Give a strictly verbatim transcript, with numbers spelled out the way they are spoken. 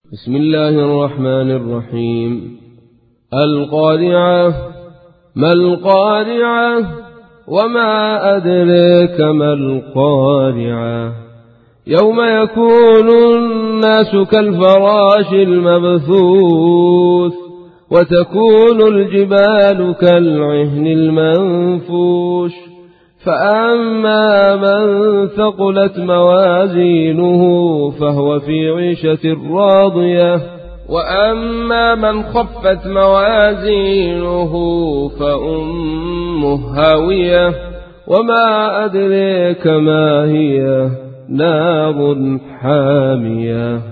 بسم الله الرحمن الرحيم. القارعة. ما القارعة؟ وما أدريك ما القارعة؟ يوم يكون الناس كالفراش المبثوث وتكون الجبال كالعهن المنفوش فأما من ثقلت موازينه فهو في عيشة راضية وأما من خفت موازينه فأمه هاوية وما أدريك ما هي نار حامية.